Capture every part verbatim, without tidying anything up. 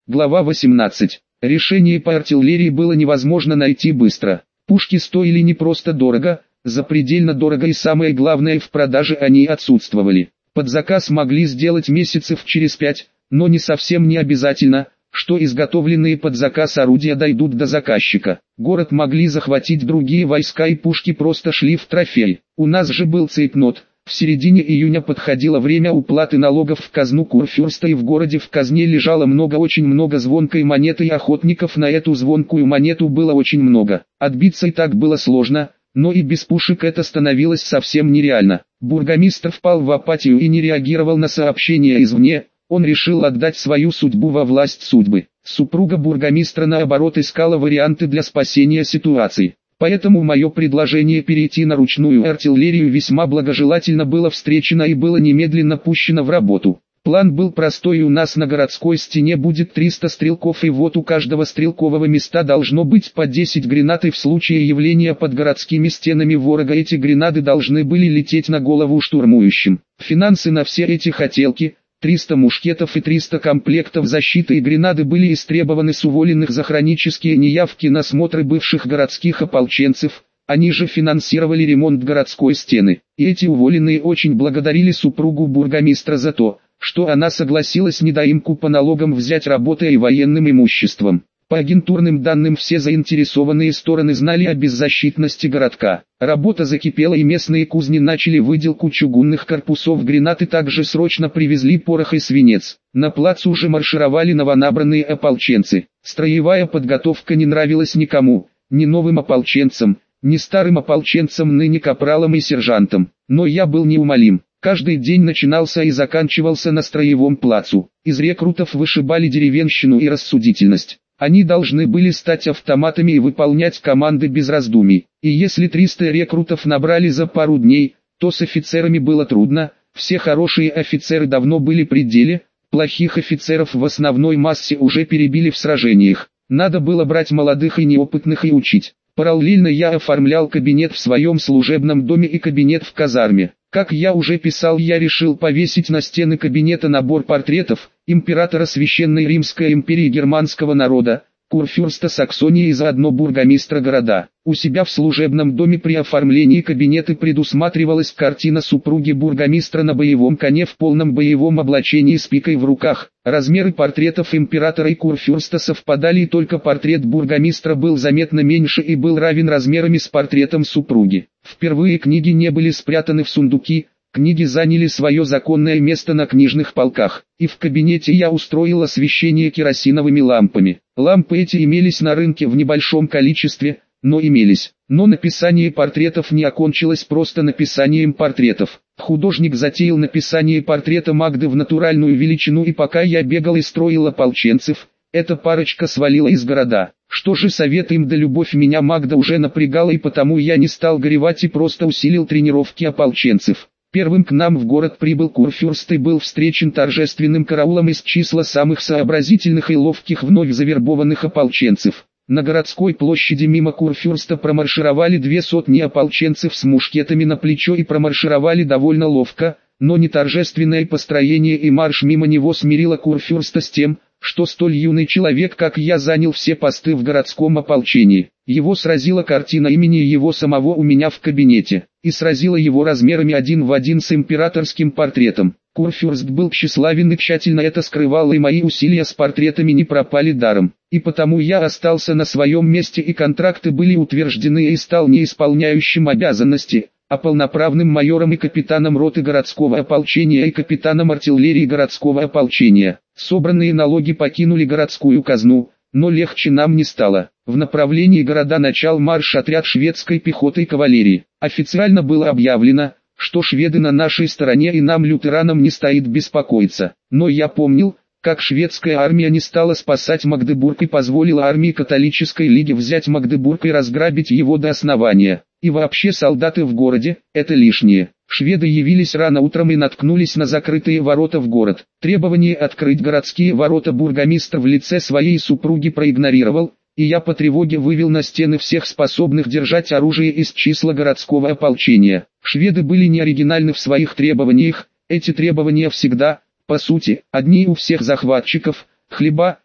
Глава восемнадцать. Решение по артиллерии было невозможно найти быстро. Пушки стоили не просто дорого, запредельно дорого, и самое главное, в продаже они отсутствовали. Под заказ могли сделать месяцев через пять, но не совсем не обязательно, что изготовленные под заказ орудия дойдут до заказчика. Город могли захватить другие войска, и пушки просто шли в трофей. У нас же был цейтнот. В середине июня подходило время уплаты налогов в казну Курфюрста, и в городе в казне лежало много, очень много звонкой монеты, и охотников на эту звонкую монету было очень много. Отбиться и так было сложно, но и без пушек это становилось совсем нереально. Бургомистр впал в апатию и не реагировал на сообщения извне. Он решил отдать свою судьбу во власть судьбы. Супруга бургомистра, наоборот, искала варианты для спасения ситуации. Поэтому мое предложение перейти на ручную артиллерию весьма благожелательно было встречено и было немедленно пущено в работу. План был простой: у нас на городской стене будет триста стрелков, и вот у каждого стрелкового места должно быть по десять гранат, и в случае явления под городскими стенами ворога эти гранаты должны были лететь на голову штурмующим. Финансы на все эти хотелки, триста мушкетов и триста комплектов защиты и гренады, были истребованы с уволенных за хронические неявки на смотры бывших городских ополченцев. Они же финансировали ремонт городской стены. И эти уволенные очень благодарили супругу бургомистра за то, что она согласилась недоимку по налогам взять, работая и военным имуществом. По агентурным данным, все заинтересованные стороны знали о беззащитности городка. Работа закипела, и местные кузни начали выделку чугунных корпусов гранат, и также срочно привезли порох и свинец. На плац уже маршировали новонабранные ополченцы. Строевая подготовка не нравилась никому, ни новым ополченцам, ни старым ополченцам, ныне капралам и сержантам. Но я был неумолим. Каждый день начинался и заканчивался на строевом плацу. Из рекрутов вышибали деревенщину и рассудительность. Они должны были стать автоматами и выполнять команды без раздумий. И если триста рекрутов набрали за пару дней, то с офицерами было трудно. Все хорошие офицеры давно были при деле, плохих офицеров в основной массе уже перебили в сражениях. Надо было брать молодых и неопытных и учить. Параллельно я оформлял кабинет в своем служебном доме и кабинет в казарме. Как я уже писал, я решил повесить на стены кабинета набор портретов императора Священной Римской империи германского народа, Курфюрста Саксонии и заодно бургомистра города. У себя в служебном доме при оформлении кабинета предусматривалась картина супруги бургомистра на боевом коне в полном боевом облачении с пикой в руках. Размеры портретов императора и Курфюрста совпадали, и только портрет бургомистра был заметно меньше и был равен размерами с портретом супруги. Впервые книги не были спрятаны в сундуки. Книги заняли свое законное место на книжных полках, и в кабинете я устроил освещение керосиновыми лампами. Лампы эти имелись на рынке в небольшом количестве, но имелись. Но написание портретов не окончилось просто написанием портретов. Художник затеял написание портрета Магды в натуральную величину, и пока я бегал и строил ополченцев, эта парочка свалила из города. Что же совет им да любовь, меня Магда уже напрягала, и потому я не стал горевать и просто усилил тренировки ополченцев. Первым к нам в город прибыл Курфюрст и был встречен торжественным караулом из числа самых сообразительных и ловких вновь завербованных ополченцев. На городской площади мимо Курфюрста промаршировали две сотни ополченцев с мушкетами на плечо, и промаршировали довольно ловко, но не торжественное построение и марш мимо него смирило Курфюрста с тем, что столь юный человек, как я, занял все посты в городском ополчении. Его сразила картина имени его самого у меня в кабинете, и сразила его размерами один в один с императорским портретом. Курфюрст был тщеславен и тщательно это скрывал, и мои усилия с портретами не пропали даром. И потому я остался на своем месте, и контракты были утверждены, и стал не исполняющим обязанности, а полноправным майором и капитаном роты городского ополчения и капитаном артиллерии городского ополчения. Собранные налоги покинули городскую казну, но легче нам не стало. В направлении города начал марш отряд шведской пехоты и кавалерии. Официально было объявлено, что шведы на нашей стороне, и нам, лютеранам, не стоит беспокоиться. Но я помнил, как шведская армия не стала спасать Магдебург и позволила армии католической лиги взять Магдебург и разграбить его до основания. И вообще солдаты в городе – это лишнее. Шведы явились рано утром и наткнулись на закрытые ворота в город. Требование открыть городские ворота бургомистр в лице своей супруги проигнорировал, и я по тревоге вывел на стены всех способных держать оружие из числа городского ополчения. Шведы были не оригинальны в своих требованиях, эти требования всегда, по сути, одни у всех захватчиков: хлеба,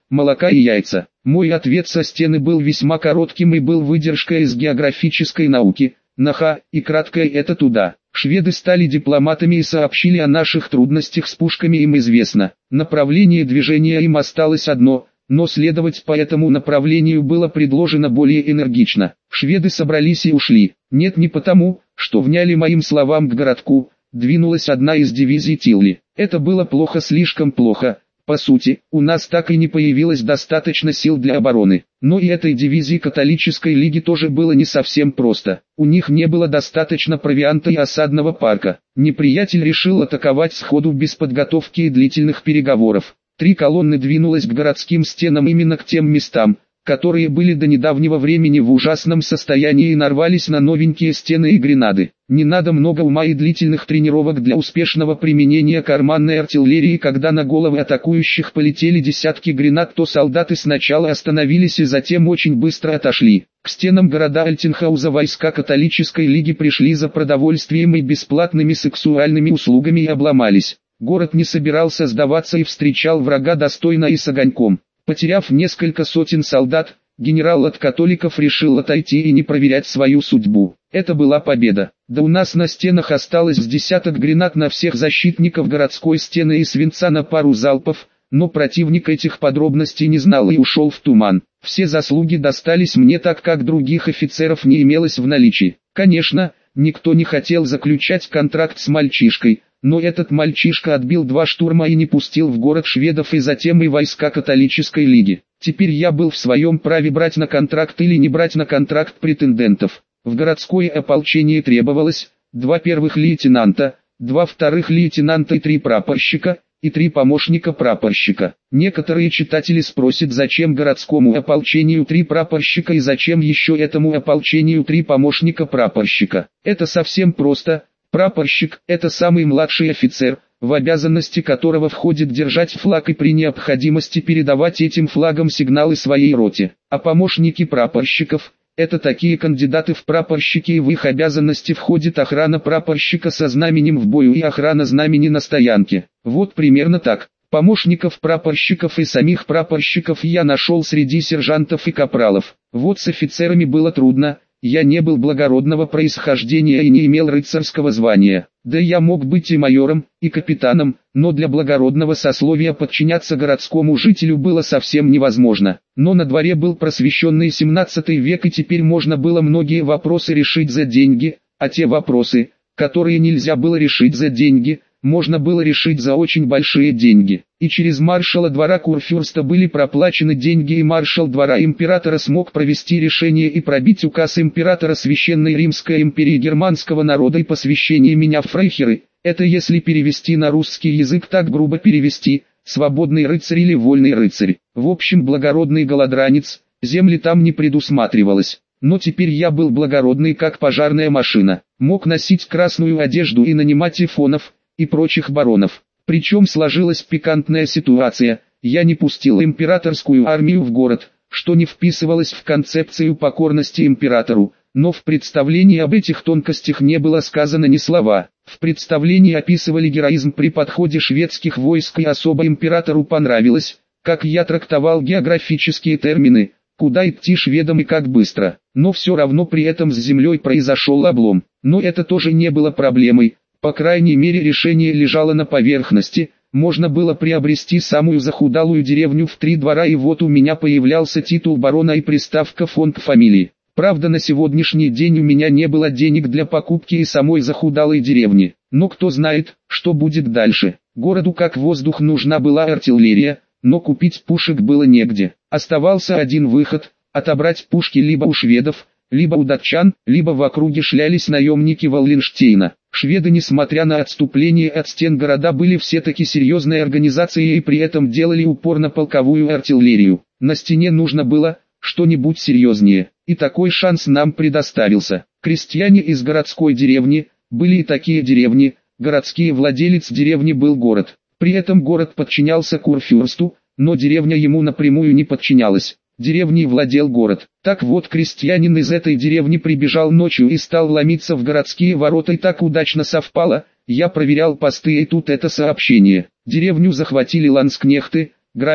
молока и яйца. Мой ответ со стены был весьма коротким и был выдержкой из географической науки. Наха, и краткое это туда. Шведы стали дипломатами и сообщили о наших трудностях с пушками, им известно. Направление движения им осталось одно, но следовать по этому направлению было предложено более энергично. Шведы собрались и ушли. Нет, не потому, что вняли моим словам, к городку двинулась одна из дивизий Тилли. Это было плохо, слишком плохо. По сути, у нас так и не появилось достаточно сил для обороны. Но и этой дивизии католической лиги тоже было не совсем просто. У них не было достаточно провианта и осадного парка. Неприятель решил атаковать сходу без подготовки и длительных переговоров. Три колонны двинулось к городским стенам, именно к тем местам, которые были до недавнего времени в ужасном состоянии и нарвались на новенькие стены и гренады. Не надо много ума и длительных тренировок для успешного применения карманной артиллерии. Когда на головы атакующих полетели десятки гренад, то солдаты сначала остановились и затем очень быстро отошли. К стенам города Альтенхауза войска католической лиги пришли за продовольствием и бесплатными сексуальными услугами и обломались. Город не собирался сдаваться и встречал врага достойно и с огоньком. Потеряв несколько сотен солдат, генерал от католиков решил отойти и не проверять свою судьбу. Это была победа. Да у нас на стенах осталось с десяток гренад на всех защитников городской стены и свинца на пару залпов, но противник этих подробностей не знал и ушел в туман. Все заслуги достались мне, так как других офицеров не имелось в наличии. Конечно, никто не хотел заключать контракт с мальчишкой, но этот мальчишка отбил два штурма и не пустил в город шведов и затем и войска католической лиги. Теперь я был в своем праве брать на контракт или не брать на контракт претендентов. В городское ополчение требовалось два первых лейтенанта, два вторых лейтенанта и три прапорщика, и три помощника прапорщика. Некоторые читатели спросят, зачем городскому ополчению три прапорщика и зачем еще этому ополчению три помощника прапорщика. Это совсем просто. Прапорщик – это самый младший офицер, в обязанности которого входит держать флаг и при необходимости передавать этим флагом сигналы своей роте. А помощники прапорщиков – это такие кандидаты в прапорщики, и в их обязанности входит охрана прапорщика со знаменем в бою и охрана знамени на стоянке. Вот примерно так. Помощников прапорщиков и самих прапорщиков я нашел среди сержантов и капралов. Вот с офицерами было трудно. Я не был благородного происхождения и не имел рыцарского звания. Да я мог быть и майором, и капитаном, но для благородного сословия подчиняться городскому жителю было совсем невозможно. Но на дворе был просвещенный семнадцатый век, и теперь можно было многие вопросы решить за деньги, а те вопросы, которые нельзя было решить за деньги, можно было решить за очень большие деньги. И через маршала двора Курфюрста были проплачены деньги, и маршал двора императора смог провести решение и пробить указ императора Священной Римской империи германского народа и посвящение меня в фрейхеры. Это если перевести на русский язык, так грубо перевести, свободный рыцарь или вольный рыцарь. В общем, благородный голодранец, земли там не предусматривалось. Но теперь я был благородный, как пожарная машина, мог носить красную одежду и нанимать ифонов и прочих баронов. Причем сложилась пикантная ситуация: я не пустил императорскую армию в город, что не вписывалось в концепцию покорности императору, но в представлении об этих тонкостях не было сказано ни слова. В представлении описывали героизм при подходе шведских войск, и особо императору понравилось, как я трактовал географические термины, куда идти шведам и как быстро. Но все равно при этом с землей произошел облом. Но это тоже не было проблемой. По крайней мере, решение лежало на поверхности, можно было приобрести самую захудалую деревню в три двора, и вот у меня появлялся титул барона и приставка фон к фамилии. Правда, на сегодняшний день у меня не было денег для покупки и самой захудалой деревни, но кто знает, что будет дальше. Городу как воздух нужна была артиллерия, но купить пушек было негде. Оставался один выход – отобрать пушки либо у шведов, либо у датчан, либо в округе шлялись наемники Валленштейна. Шведы, несмотря на отступление от стен города, были все-таки серьезной организацией и при этом делали упор на полковую артиллерию. На стене нужно было что-нибудь серьезнее, и такой шанс нам предоставился. Крестьяне из городской деревни, были и такие деревни, городский владелец деревни был город. При этом город подчинялся курфюрсту, но деревня ему напрямую не подчинялась. Деревней владел город. Так вот, крестьянин из этой деревни прибежал ночью и стал ломиться в городские ворота, и так удачно совпало, я проверял посты, и тут это сообщение: деревню захватили ланскнехты, грабит,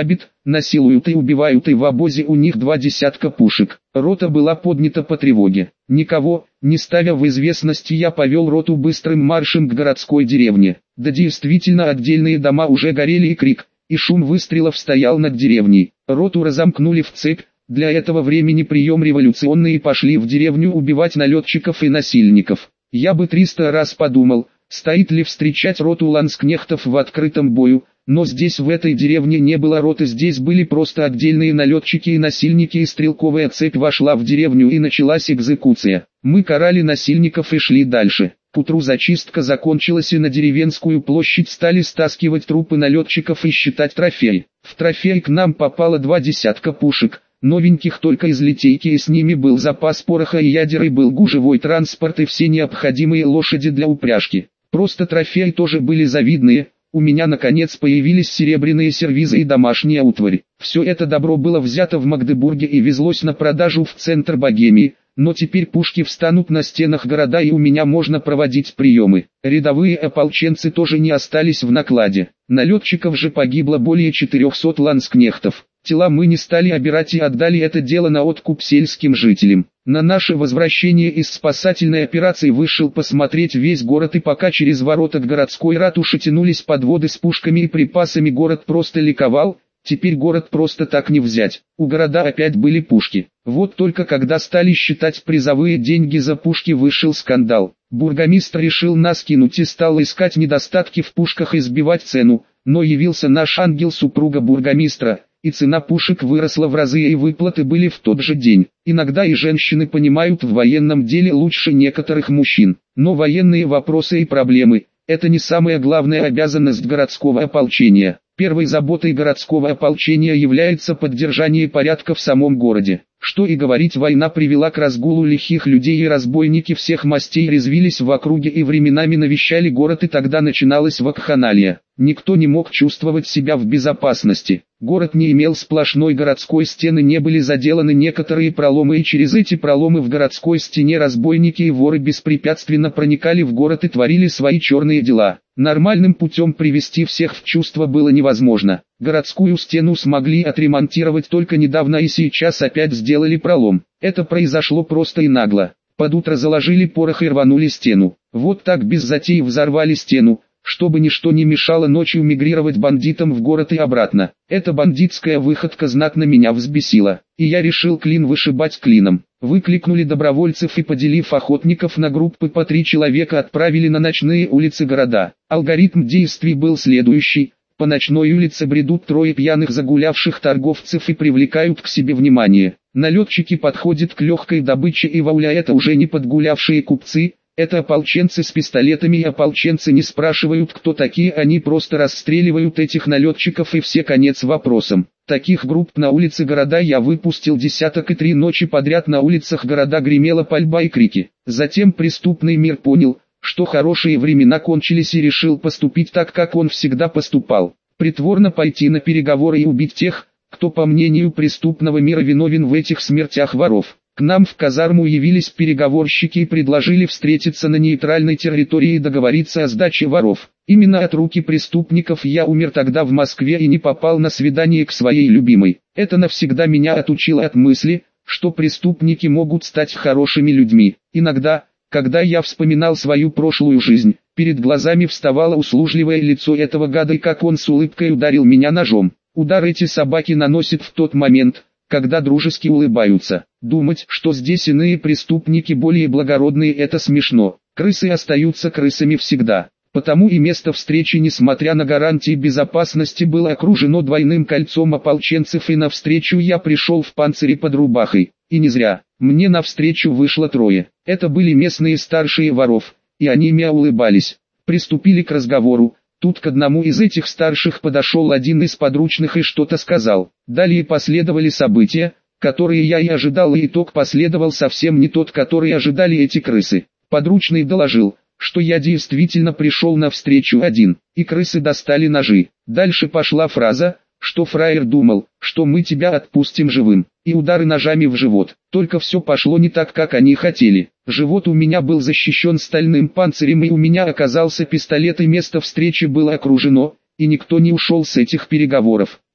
насилуют и убивают, и в обозе у них два десятка пушек. Рота была поднята по тревоге. Никого, не ставя в известность, я повел роту быстрым маршем к городской деревне. Да действительно, отдельные дома уже горели, и крик, и шум выстрелов стоял над деревней. Роту разомкнули в цепь. Для этого времени прием революционные пошли в деревню убивать налетчиков и насильников. Я бы триста раз подумал, стоит ли встречать роту ланскнехтов в открытом бою, но здесь в этой деревне не было роты, здесь были просто отдельные налетчики и насильники, и стрелковая цепь вошла в деревню и началась экзекуция. Мы карали насильников и шли дальше. К утру зачистка закончилась, и на деревенскую площадь стали стаскивать трупы налетчиков и считать трофеи. В трофей к нам попало два десятка пушек, новеньких только из литейки, и с ними был запас пороха и ядер, и был гужевой транспорт и все необходимые лошади для упряжки. Просто трофеи тоже были завидные. У меня наконец появились серебряные сервизы и домашняя утварь. Все это добро было взято в Магдебурге и везлось на продажу в центр Богемии, но теперь пушки встанут на стенах города, и у меня можно проводить приемы. Рядовые ополченцы тоже не остались в накладе. Налетчиков же погибло более четырехсот ланскнехтов. Тела мы не стали обирать и отдали это дело на откуп сельским жителям. На наше возвращение из спасательной операции вышел посмотреть весь город, и пока через ворота к городской ратуше тянулись подводы с пушками и припасами, город просто ликовал. Теперь город просто так не взять. У города опять были пушки. Вот только когда стали считать призовые деньги за пушки, вышел скандал. Бургомистр решил нас кинуть и стал искать недостатки в пушках и сбивать цену, но явился наш ангел, супруга бургомистра, и цена пушек выросла в разы, и выплаты были в тот же день. Иногда и женщины понимают в военном деле лучше некоторых мужчин, но военные вопросы и проблемы – это не самая главная обязанность городского ополчения. Первой заботой городского ополчения является поддержание порядка в самом городе. Что и говорить, война привела к разгулу лихих людей, и разбойники всех мастей резвились в округе и временами навещали город, и тогда начиналась вакханалия. Никто не мог чувствовать себя в безопасности. Город не имел сплошной городской стены, не были заделаны некоторые проломы, и через эти проломы в городской стене разбойники и воры беспрепятственно проникали в город и творили свои черные дела. Нормальным путем привести всех в чувство было невозможно. Городскую стену смогли отремонтировать только недавно, и сейчас опять сделали пролом. Это произошло просто и нагло. Под утро заложили порох и рванули стену. Вот так без затей взорвали стену, чтобы ничто не мешало ночью мигрировать бандитам в город и обратно. Эта бандитская выходка знатно меня взбесила, и я решил клин вышибать клином. Выкликнули добровольцев и, поделив охотников на группы по три человека, отправили на ночные улицы города. Алгоритм действий был следующий. По ночной улице бредут трое пьяных загулявших торговцев и привлекают к себе внимание. Налетчики подходят к легкой добыче, и вауля, это уже не подгулявшие купцы, это ополченцы с пистолетами, и ополченцы не спрашивают, кто такие, они просто расстреливают этих налетчиков, и все, конец вопросам. Таких групп на улице города я выпустил десяток, и три ночи подряд на улицах города гремела пальба и крики. Затем преступный мир понял, что хорошие времена кончились, и решил поступить так, как он всегда поступал. Притворно пойти на переговоры и убить тех, кто, по мнению преступного мира, виновен в этих смертях воров. К нам в казарму явились переговорщики и предложили встретиться на нейтральной территории и договориться о сдаче воров. Именно от руки преступников я умер тогда в Москве и не попал на свидание к своей любимой. Это навсегда меня отучило от мысли, что преступники могут стать хорошими людьми. Иногда, когда я вспоминал свою прошлую жизнь, перед глазами вставало услужливое лицо этого гада, и как он с улыбкой ударил меня ножом. Удар эти собаки наносят в тот момент, когда дружески улыбаются. Думать, что здесь иные преступники более благородные, это смешно. Крысы остаются крысами всегда. Потому и место встречи, несмотря на гарантии безопасности, было окружено двойным кольцом ополченцев, и навстречу я пришел в панцире под рубахой. И не зря. Мне навстречу вышло трое. Это были местные старшие воров, и они мне улыбались. Приступили к разговору. Тут к одному из этих старших подошел один из подручных и что-то сказал. Далее последовали события, которые я и ожидал, и итог последовал совсем не тот, который ожидали эти крысы. Подручный доложил, что я действительно пришел навстречу один, и крысы достали ножи. Дальше пошла фраза, что фраер думал, что мы тебя отпустим живым, и удары ножами в живот. Только все пошло не так, как они хотели. Живот у меня был защищен стальным панцирем, и у меня оказался пистолет, и место встречи было окружено, и никто не ушел с этих переговоров.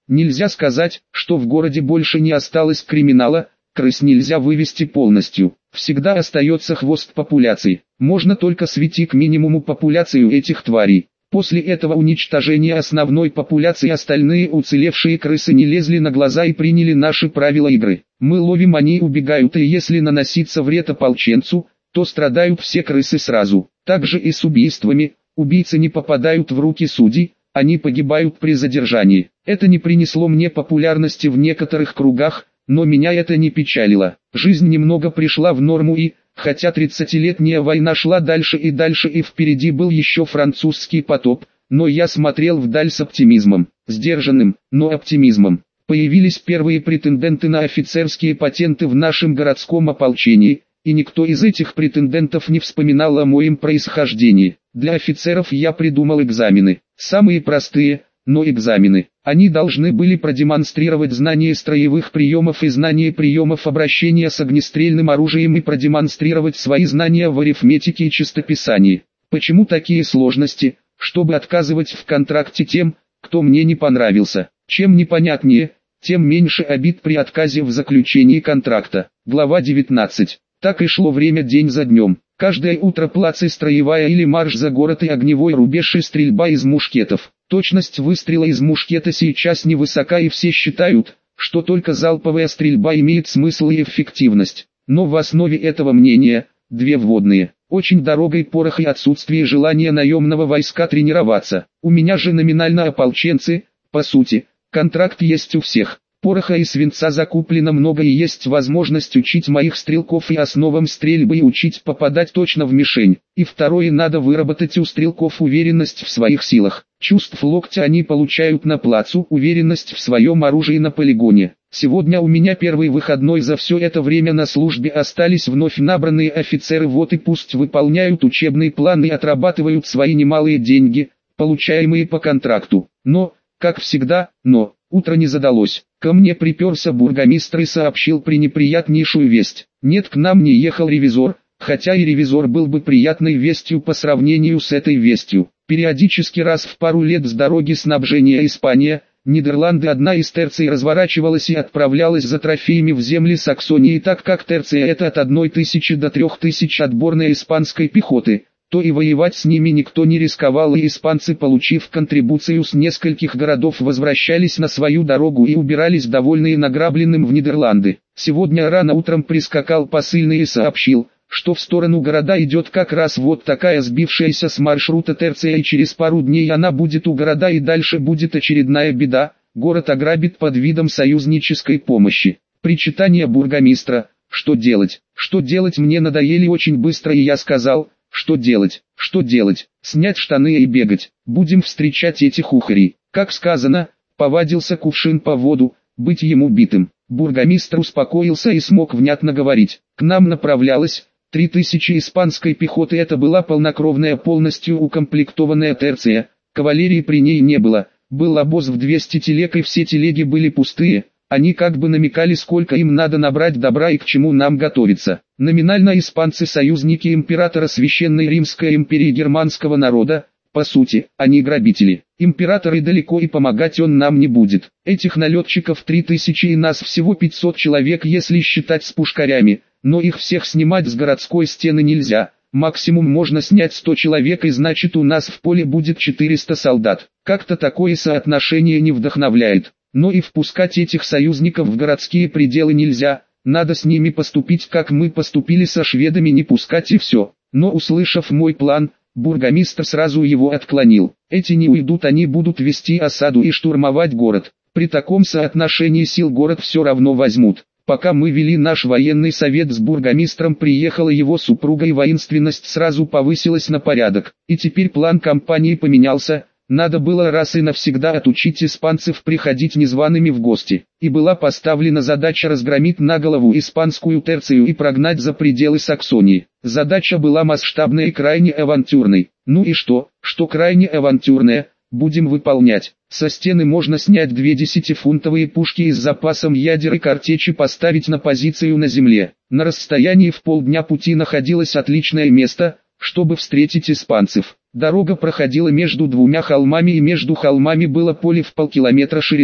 Нельзя сказать, что в городе больше не осталось криминала, крыс нельзя вывести полностью. Всегда остается хвост популяции. Можно только свести к минимуму популяцию этих тварей. После этого уничтожения основной популяции остальные уцелевшие крысы не лезли на глаза и приняли наши правила игры. Мы ловим, они убегают, и если наносится вред ополченцу, то страдают все крысы сразу. Также и с убийствами. Убийцы не попадают в руки судей, они погибают при задержании. Это не принесло мне популярности в некоторых кругах, но меня это не печалило. Жизнь немного пришла в норму и, хотя тридцатилетняя война шла дальше и дальше и впереди был еще французский потоп, но я смотрел вдаль с оптимизмом, сдержанным, но оптимизмом. Появились первые претенденты на офицерские патенты в нашем городском ополчении, и никто из этих претендентов не вспоминал о моем происхождении. Для офицеров я придумал экзамены, самые простые, но экзамены. Они должны были продемонстрировать знание строевых приемов и знание приемов обращения с огнестрельным оружием и продемонстрировать свои знания в арифметике и чистописании. Почему такие сложности? Чтобы отказывать в контракте тем, кто мне не понравился. Чем непонятнее, тем меньше обид при отказе в заключении контракта. Глава девятнадцать. Так и шло время день за днем. Каждое утро плац и строевая или марш за город и огневой рубеж и стрельба из мушкетов. Точность выстрела из мушкета сейчас невысока и все считают, что только залповая стрельба имеет смысл и эффективность. Но в основе этого мнения – две вводные. Очень дорогой порох и отсутствие желания наемного войска тренироваться. У меня же номинально ополченцы, по сути, контракт есть у всех. Пороха и свинца закуплено много и есть возможность учить моих стрелков и основам стрельбы и учить попадать точно в мишень. И второе, надо выработать у стрелков уверенность в своих силах. Чувств локтя они получают на плацу, уверенность в своем оружии на полигоне. Сегодня у меня первый выходной за все это время на службе, остались вновь набранные офицеры, вот и пусть выполняют учебные планы и отрабатывают свои немалые деньги, получаемые по контракту. Но, как всегда, но, утро не задалось. Ко мне приперся бургомистр и сообщил пренеприятнейшую весть. Нет, к нам не ехал ревизор, хотя и ревизор был бы приятной вестью по сравнению с этой вестью. Периодически раз в пару лет с дороги снабжения Испания, Нидерланды, одна из терций разворачивалась и отправлялась за трофеями в земли Саксонии, так как терция это от одной тысячи до трех тысяч отборной испанской пехоты, то и воевать с ними никто не рисковал, и испанцы, получив контрибуцию с нескольких городов, возвращались на свою дорогу и убирались довольные награбленным в Нидерланды. Сегодня рано утром прискакал посыльный и сообщил, что в сторону города идет как раз вот такая сбившаяся с маршрута терция, и через пару дней она будет у города, и дальше будет очередная беда, город ограбит под видом союзнической помощи. Причитание бургомистра: что делать? Что делать? Мне надоели очень быстро, и я сказал: что делать? Что делать? Снять штаны и бегать. Будем встречать этих ухарей. Как сказано, повадился кувшин по воду, быть ему битым. Бургомистр успокоился и смог внятно говорить. К нам направлялось три тысячи испанской пехоты, это была полнокровная, полностью укомплектованная терция, кавалерии при ней не было, был обоз в двести телег и все телеги были пустые, они как бы намекали, сколько им надо набрать добра и к чему нам готовиться. Номинально испанцы союзники императора Священной Римской империи германского народа, по сути, они грабители. Император и далеко, и помогать он нам не будет. Этих налетчиков три тысячи и нас всего пятьсот человек, если считать с пушкарями, но их всех снимать с городской стены нельзя. Максимум можно снять сто человек, и значит у нас в поле будет четыреста солдат. Как-то такое соотношение не вдохновляет. Но и впускать этих союзников в городские пределы нельзя. Надо с ними поступить, как мы поступили со шведами, не пускать и все. Но услышав мой план, бургомистр сразу его отклонил. Эти не уйдут, они будут вести осаду и штурмовать город. При таком соотношении сил город все равно возьмут. Пока мы вели наш военный совет с бургомистром, приехала его супруга, и воинственность сразу повысилась на порядок. И теперь план кампании поменялся. Надо было раз и навсегда отучить испанцев приходить незваными в гости. И была поставлена задача разгромить на голову испанскую терцию и прогнать за пределы Саксонии. Задача была масштабная и крайне авантюрной. Ну и что, что крайне авантюрная, будем выполнять. Со стены можно снять две десятифунтовые пушки и с запасом ядер и картечи поставить на позицию на земле. На расстоянии в полдня пути находилось отличное место, чтобы встретить испанцев. Дорога проходила между двумя холмами, и между холмами было поле в полкилометра шириной.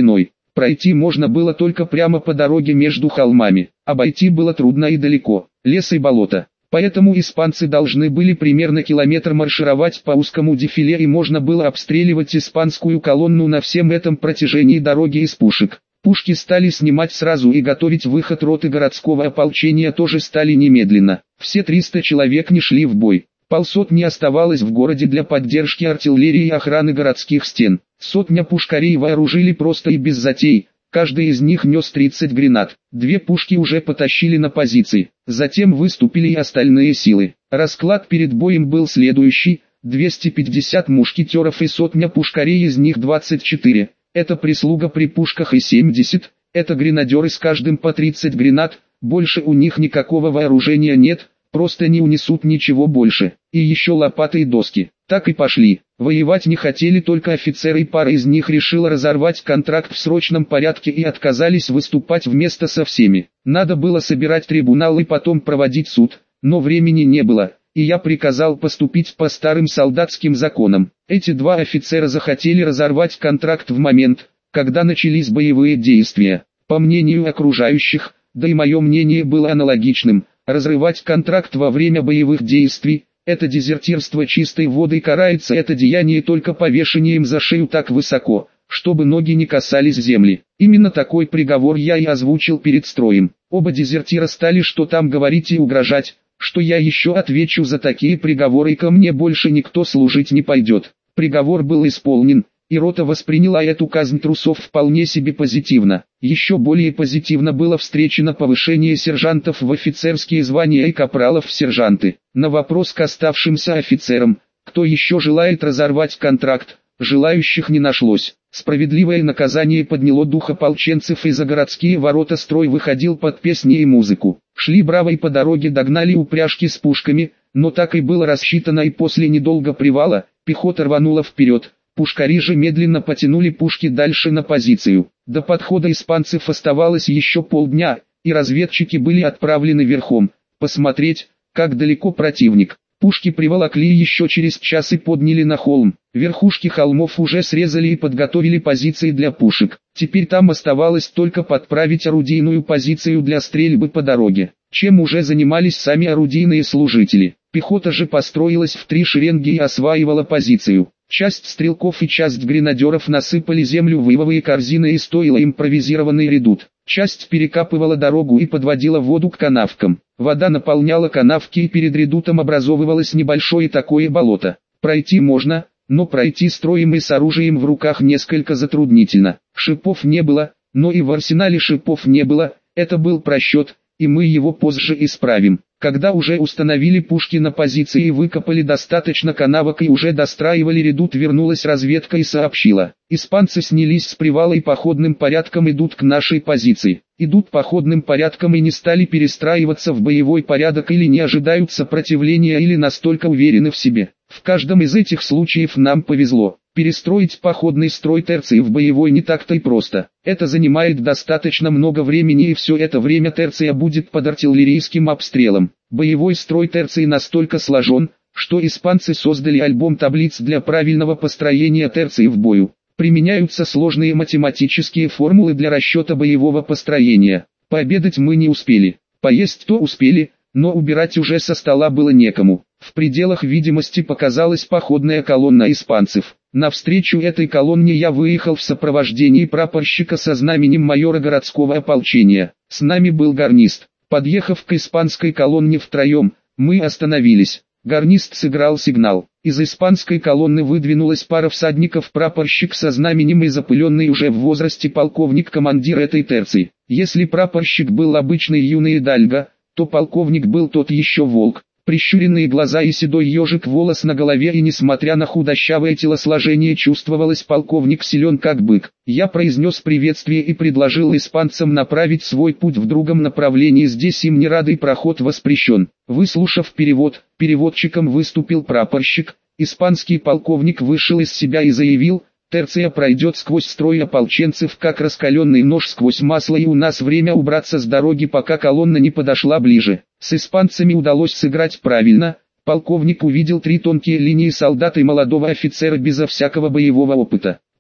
Пройти можно было только прямо по дороге между холмами, обойти было трудно и далеко, лес и болото. Поэтому испанцы должны были примерно километр маршировать по узкому дефиле и можно было обстреливать испанскую колонну на всем этом протяжении дороги из пушек. Пушки стали снимать сразу и готовить выход роты городского ополчения тоже стали немедленно. Все триста человек не шли в бой. Полсотни оставалось в городе для поддержки артиллерии и охраны городских стен. Сотня пушкарей вооружили просто и без затей. Каждый из них нес тридцать гранат. Две пушки уже потащили на позиции. Затем выступили и остальные силы. Расклад перед боем был следующий. двести пятьдесят мушкетеров и сотня пушкарей, из них двадцать четыре. Это прислуга при пушках и семьдесят. Это гренадеры с каждым по тридцать гранат. Больше у них никакого вооружения нет. Просто не унесут ничего больше. И еще лопаты и доски. Так и пошли. Воевать не хотели только офицеры, и пара из них решила разорвать контракт в срочном порядке и отказались выступать вместо со всеми. Надо было собирать трибунал и потом проводить суд, но времени не было, и я приказал поступить по старым солдатским законам. Эти два офицера захотели разорвать контракт в момент, когда начались боевые действия. По мнению окружающих, да и мое мнение было аналогичным, разрывать контракт во время боевых действий – это дезертирство чистой воды, и карается это деяние только повешением за шею так высоко, чтобы ноги не касались земли. Именно такой приговор я и озвучил перед строем. Оба дезертира стали что там говорить и угрожать, что я еще отвечу за такие приговоры и ко мне больше никто служить не пойдет. Приговор был исполнен, и рота восприняла эту казнь трусов вполне себе позитивно. Еще более позитивно было встречено повышение сержантов в офицерские звания и капралов в сержанты. На вопрос к оставшимся офицерам, кто еще желает разорвать контракт, желающих не нашлось. Справедливое наказание подняло дух ополченцев, и за городские ворота строй выходил под песни и музыку. Шли браво и по дороге догнали упряжки с пушками, но так и было рассчитано, и после недолго привала, пехота рванула вперед. Пушкари же медленно потянули пушки дальше на позицию. До подхода испанцев оставалось еще полдня, и разведчики были отправлены верхом, посмотреть, как далеко противник. Пушки приволокли еще через час и подняли на холм. Верхушки холмов уже срезали и подготовили позиции для пушек. Теперь там оставалось только подправить орудийную позицию для стрельбы по дороге, чем уже занимались сами орудийные служители. Пехота же построилась в три шеренги и осваивала позицию. Часть стрелков и часть гренадеров насыпали землю в ивовые корзины и стоило импровизированный редут. Часть перекапывала дорогу и подводила воду к канавкам. Вода наполняла канавки, и перед редутом образовывалось небольшое такое болото. Пройти можно, но пройти строем и с оружием в руках несколько затруднительно. Шипов не было, но и в арсенале шипов не было, это был просчет, и мы его позже исправим. Когда уже установили пушки на позиции и выкопали достаточно канавок и уже достраивали редут, вернулась разведка и сообщила: испанцы снялись с привала и походным порядком идут к нашей позиции. Идут походным порядком и не стали перестраиваться в боевой порядок, или не ожидают сопротивления, или настолько уверены в себе. В каждом из этих случаев нам повезло. Перестроить походный строй терции в боевой не так-то и просто. Это занимает достаточно много времени, и все это время терция будет под артиллерийским обстрелом. Боевой строй терции настолько сложен, что испанцы создали альбом таблиц для правильного построения терции в бою. Применяются сложные математические формулы для расчета боевого построения. Пообедать мы не успели. Поесть-то успели, но убирать уже со стола было некому. В пределах видимости показалась походная колонна испанцев. Навстречу этой колонне я выехал в сопровождении прапорщика со знаменем майора городского ополчения. С нами был гарнист. Подъехав к испанской колонне втроем, мы остановились. Гарнист сыграл сигнал. Из испанской колонны выдвинулась пара всадников, прапорщик со знаменем и запыленный уже в возрасте полковник-командир этой терции. Если прапорщик был обычный юный идальго, то полковник был тот еще волк. Прищуренные глаза и седой ежик волос на голове, и несмотря на худощавое телосложение чувствовалось, полковник силен как бык. Я произнес приветствие и предложил испанцам направить свой путь в другом направлении, здесь им не рады и проход воспрещен. Выслушав перевод, переводчиком выступил прапорщик. Испанский полковник вышел из себя и заявил: терция пройдет сквозь строй ополченцев как раскаленный нож сквозь масло, и у нас время убраться с дороги, пока колонна не подошла ближе. С испанцами удалось сыграть правильно. Полковник увидел три тонкие линии солдат и молодого офицера безо всякого боевого опыта.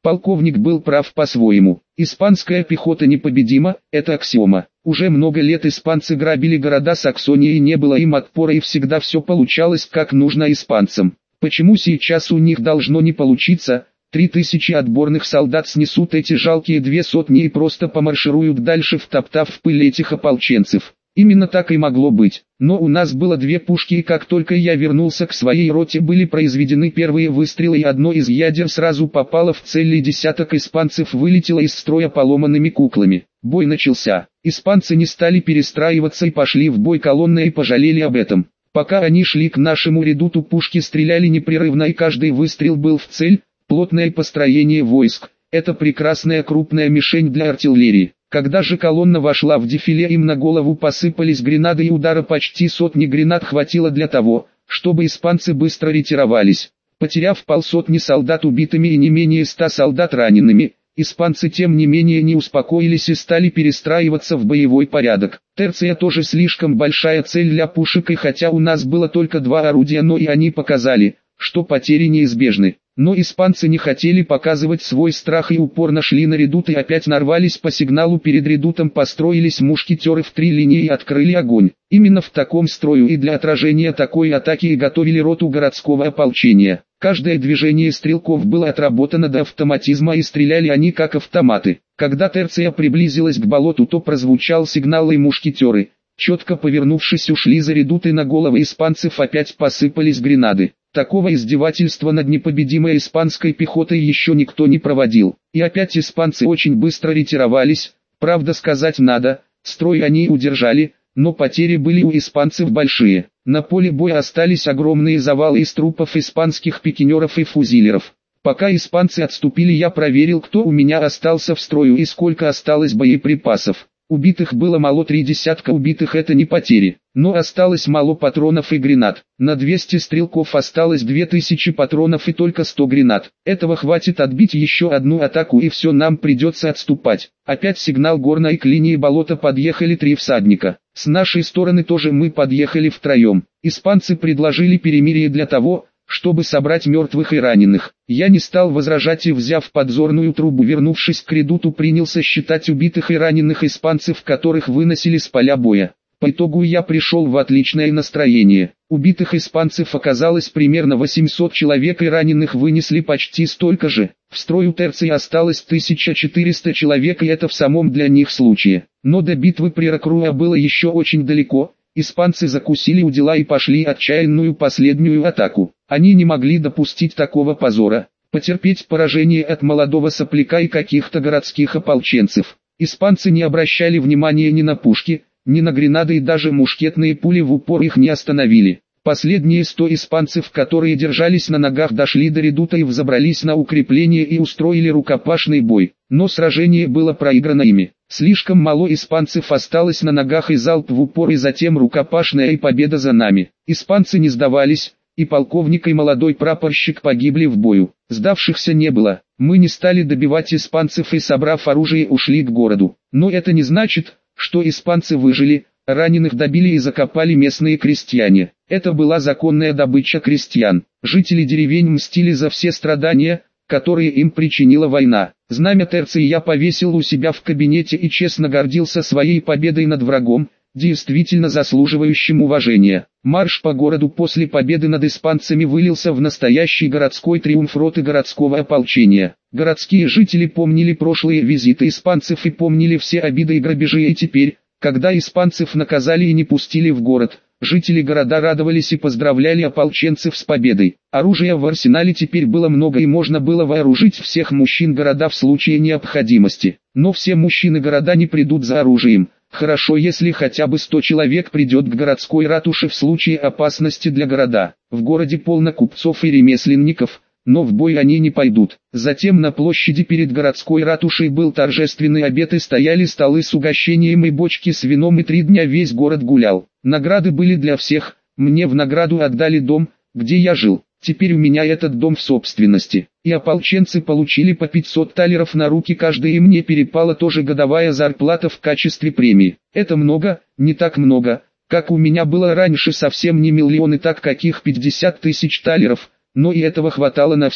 Полковник был прав по-своему. Испанская пехота непобедима, это аксиома. Уже много лет испанцы грабили города Саксонии и не было им отпора и всегда все получалось как нужно испанцам. Почему сейчас у них должно не получиться? Три тысячи отборных солдат снесут эти жалкие две сотни и просто помаршируют дальше, втоптав в пыль этих ополченцев. Именно так и могло быть. Но у нас было две пушки, и как только я вернулся к своей роте, были произведены первые выстрелы, и одно из ядер сразу попало в цель, и десяток испанцев вылетело из строя поломанными куклами. Бой начался. Испанцы не стали перестраиваться и пошли в бой колонной и пожалели об этом. Пока они шли к нашему редуту, пушки стреляли непрерывно, и каждый выстрел был в цель. Плотное построение войск – это прекрасная крупная мишень для артиллерии. Когда же колонна вошла в дефиле, им на голову посыпались гренады, и удара почти сотни гренад хватило для того, чтобы испанцы быстро ретировались. Потеряв полсотни солдат убитыми и не менее ста солдат ранеными, испанцы тем не менее не успокоились и стали перестраиваться в боевой порядок. Терция тоже слишком большая цель для пушек, и хотя у нас было только два орудия, но и они показали, что потери неизбежны. Но испанцы не хотели показывать свой страх и упорно шли на редут, и опять нарвались по сигналу. Перед редутом построились мушкетеры в три линии и открыли огонь. Именно в таком строю и для отражения такой атаки и готовили роту городского ополчения. Каждое движение стрелков было отработано до автоматизма, и стреляли они как автоматы. Когда терция приблизилась к болоту, то прозвучал сигнал, и мушкетеры, четко повернувшись, ушли за редут, и на головы испанцев опять посыпались гренады. Такого издевательства над непобедимой испанской пехотой еще никто не проводил. И опять испанцы очень быстро ретировались. Правда, сказать надо, строй они удержали, но потери были у испанцев большие. На поле боя остались огромные завалы из трупов испанских пикинеров и фузилеров. Пока испанцы отступили, я проверил, кто у меня остался в строю и сколько осталось боеприпасов. Убитых было мало, три десятка убитых — это не потери, но осталось мало патронов и гранат. На двести стрелков осталось две тысячи патронов и только сто гранат. Этого хватит отбить еще одну атаку, и все, нам придется отступать. Опять сигнал горна, и к линии болота подъехали три всадника. С нашей стороны тоже мы подъехали втроем. Испанцы предложили перемирие для того, чтобы собрать мертвых и раненых. Я не стал возражать и, взяв подзорную трубу, вернувшись к редуту, принялся считать убитых и раненых испанцев, которых выносили с поля боя. По итогу я пришел в отличное настроение. Убитых испанцев оказалось примерно восемьсот человек, и раненых вынесли почти столько же. В строю терции осталось тысяча четыреста человек, и это в самом для них случае. Но до битвы при Рокруа было еще очень далеко. Испанцы закусили у дела и пошли отчаянную последнюю атаку. Они не могли допустить такого позора, потерпеть поражение от молодого сопляка и каких-то городских ополченцев. Испанцы не обращали внимания ни на пушки, ни на гренады, и даже мушкетные пули в упор их не остановили. Последние сто испанцев, которые держались на ногах, дошли до редута и взобрались на укрепление и устроили рукопашный бой. Но сражение было проиграно ими. Слишком мало испанцев осталось на ногах, и залп в упор, и затем рукопашная, и победа за нами. Испанцы не сдавались, и полковник, и молодой прапорщик погибли в бою. Сдавшихся не было. Мы не стали добивать испанцев и, собрав оружие, ушли к городу. Но это не значит, что испанцы выжили. Раненых добили и закопали местные крестьяне. Это была законная добыча крестьян. Жители деревень мстили за все страдания, которые им причинила война. Знамя терции я повесил у себя в кабинете и честно гордился своей победой над врагом, действительно заслуживающим уважения. Марш по городу после победы над испанцами вылился в настоящий городской триумф роты городского ополчения. Городские жители помнили прошлые визиты испанцев и помнили все обиды и грабежи, и теперь, когда испанцев наказали и не пустили в город, жители города радовались и поздравляли ополченцев с победой. Оружия в арсенале теперь было много, и можно было вооружить всех мужчин города в случае необходимости. Но все мужчины города не придут за оружием. Хорошо, если хотя бы сто человек придет к городской ратуше в случае опасности для города. В городе полно купцов и ремесленников, но в бой они не пойдут. Затем на площади перед городской ратушей был торжественный обед, и стояли столы с угощением и бочки с вином, и три дня весь город гулял. Награды были для всех. Мне в награду отдали дом, где я жил. Теперь у меня этот дом в собственности. И ополченцы получили по пятьсот талеров на руки каждый, и мне перепала тоже годовая зарплата в качестве премии. Это много, не так много, как у меня было раньше, совсем не миллион, и так каких пятьдесят тысяч талеров. Но и этого хватало на все.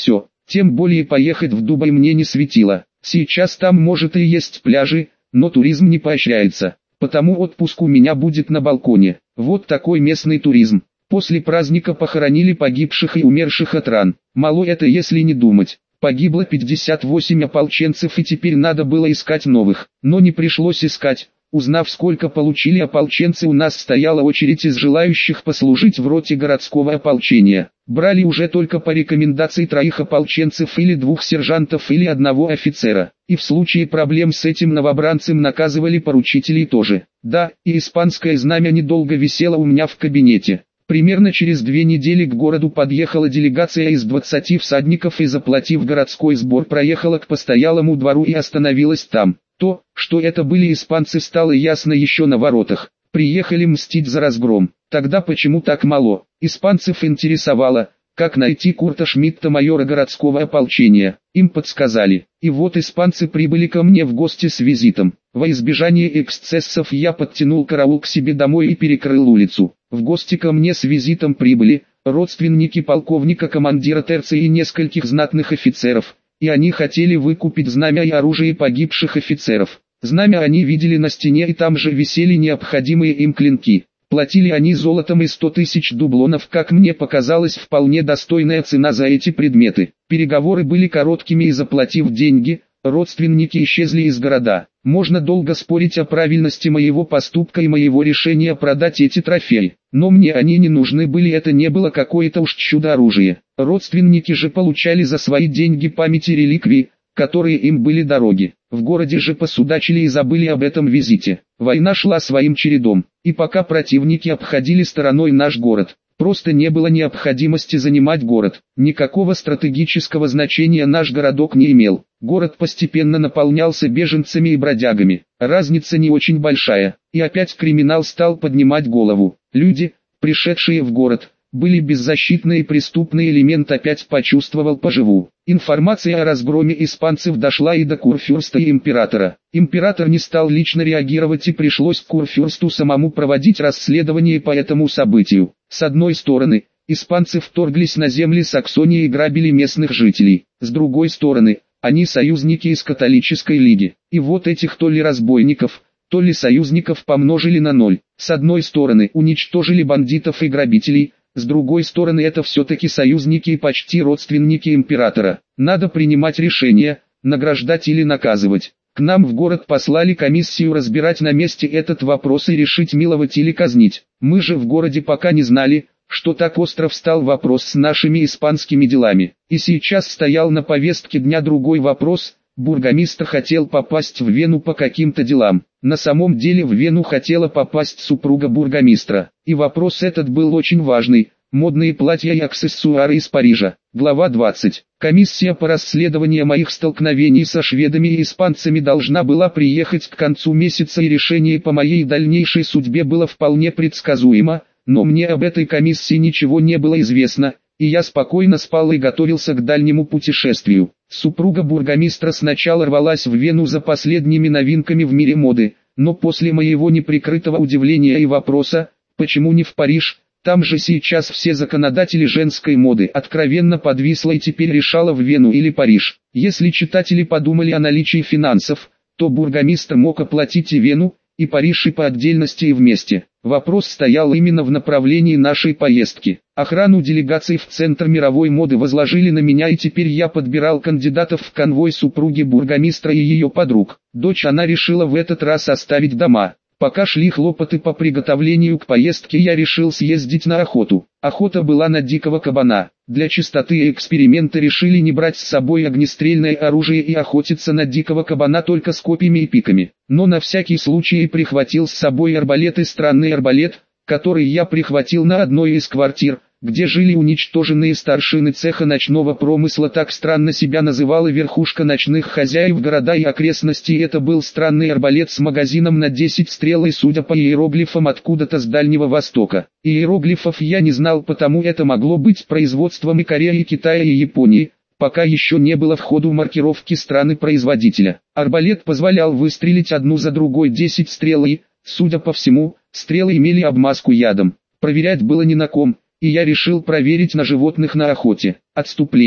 Тем более поехать в Дубай мне не светило. Сейчас там может и есть пляжи, но туризм не поощряется. Потому отпуск у меня будет на балконе. Вот такой местный туризм. После праздника похоронили погибших и умерших от ран. Мало это, если не думать. Погибло пятьдесят восемь ополченцев, и теперь надо было искать новых. Но не пришлось искать. Узнав, сколько получили ополченцы, у нас стояла очередь из желающих послужить в роте городского ополчения. Брали уже только по рекомендации троих ополченцев или двух сержантов или одного офицера. И в случае проблем с этим новобранцем наказывали поручителей тоже. Да, и испанское знамя недолго висело у меня в кабинете. Примерно через две недели к городу подъехала делегация из двадцати всадников и, заплатив городской сбор, проехала к постоялому двору и остановилась там. То, что это были испанцы, стало ясно еще на воротах. Приехали мстить за разгром. Тогда почему так мало? Испанцев интересовало, как найти Курта Шмидта, майора городского ополчения. Им подсказали. И вот испанцы прибыли ко мне в гости с визитом. Во избежание эксцессов я подтянул караул к себе домой и перекрыл улицу. В гости ко мне с визитом прибыли родственники полковника, командира терции и нескольких знатных офицеров. И они хотели выкупить знамя и оружие погибших офицеров. Знамя они видели на стене, и там же висели необходимые им клинки. Платили они золотом и сто тысяч дублонов, как мне показалось, вполне достойная цена за эти предметы. Переговоры были короткими, и, заплатив деньги, родственники исчезли из города. Можно долго спорить о правильности моего поступка и моего решения продать эти трофеи. Но мне они не нужны были, это не было какое-то уж чудо-оружие. Родственники же получали за свои деньги памяти, реликвии, которые им были дороги. В городе же посудачили и забыли об этом визите. Война шла своим чередом, и пока противники обходили стороной наш город, просто не было необходимости занимать город. Никакого стратегического значения наш городок не имел. Город постепенно наполнялся беженцами и бродягами. Разница не очень большая, и опять криминал стал поднимать голову. Люди, пришедшие в город, были беззащитны, и преступный элемент опять почувствовал поживу. Информация о разгроме испанцев дошла и до курфюрста и императора. Император не стал лично реагировать, и пришлось курфюрсту самому проводить расследование по этому событию. С одной стороны, испанцы вторглись на земли Саксонии и грабили местных жителей. С другой стороны, они союзники из католической лиги. И вот этих то ли разбойников, то ли союзников помножили на ноль. С одной стороны, уничтожили бандитов и грабителей, с другой стороны, это все-таки союзники и почти родственники императора. Надо принимать решение, награждать или наказывать. К нам в город послали комиссию разбирать на месте этот вопрос и решить, миловать или казнить. Мы же в городе пока не знали, что так остро встал вопрос с нашими испанскими делами. И сейчас стоял на повестке дня другой вопрос. Бургомистр хотел попасть в Вену по каким-то делам. На самом деле в Вену хотела попасть супруга бургомистра. И вопрос этот был очень важный. Модные платья и аксессуары из Парижа. Глава двадцать. Комиссия по расследованию моих столкновений со шведами и испанцами должна была приехать к концу месяца, и решение по моей дальнейшей судьбе было вполне предсказуемо, но мне об этой комиссии ничего не было известно, и я спокойно спал и готовился к дальнему путешествию. Супруга бургомистра сначала рвалась в Вену за последними новинками в мире моды, но после моего неприкрытого удивления и вопроса, почему не в Париж, там же сейчас все законодатели женской моды, откровенно подвисла и теперь решала, в Вену или Париж. Если читатели подумали о наличии финансов, то бургомистр мог оплатить и Вену, и Париж, и по отдельности, и вместе. Вопрос стоял именно в направлении нашей поездки. Охрану делегаций в Центр мировой моды возложили на меня, и теперь я подбирал кандидатов в конвой супруги бургомистра и ее подруг. Дочь она решила в этот раз оставить дома. Пока шли хлопоты по приготовлению к поездке, я решил съездить на охоту. Охота была на дикого кабана. Для чистоты и эксперимента решили не брать с собой огнестрельное оружие и охотиться на дикого кабана только с копьями и пиками. Но на всякий случай прихватил с собой арбалет, и странный арбалет, который я прихватил на одной из квартир, где жили уничтоженные старшины цеха ночного промысла. Так странно себя называла верхушка ночных хозяев города и окрестностей. Это был странный арбалет с магазином на десять стрел, и, судя по иероглифам, откуда-то с Дальнего Востока. Иероглифов я не знал, потому это могло быть производством и Кореи, и Китая, и Японии. Пока еще не было в ходу маркировки страны-производителя. Арбалет позволял выстрелить одну за другой десять стрел, и, судя по всему, стрелы имели обмазку ядом. Проверять было ни на ком, и я решил проверить на животных на охоте. Отступление.